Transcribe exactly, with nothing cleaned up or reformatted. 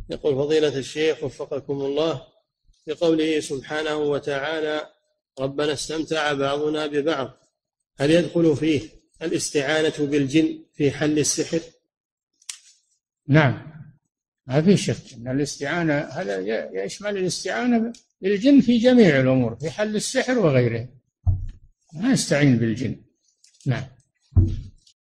يقول فضيلة الشيخ وفقكم الله، بقوله سبحانه وتعالى ربنا استمتع بعضنا ببعض، هل يدخل فيه الاستعانة بالجن في حل السحر؟ نعم، ما في شك أن الاستعانة هذا يشمل الاستعانة بالجن في جميع الأمور، في حل السحر وغيره، ما يستعين بالجن. نعم.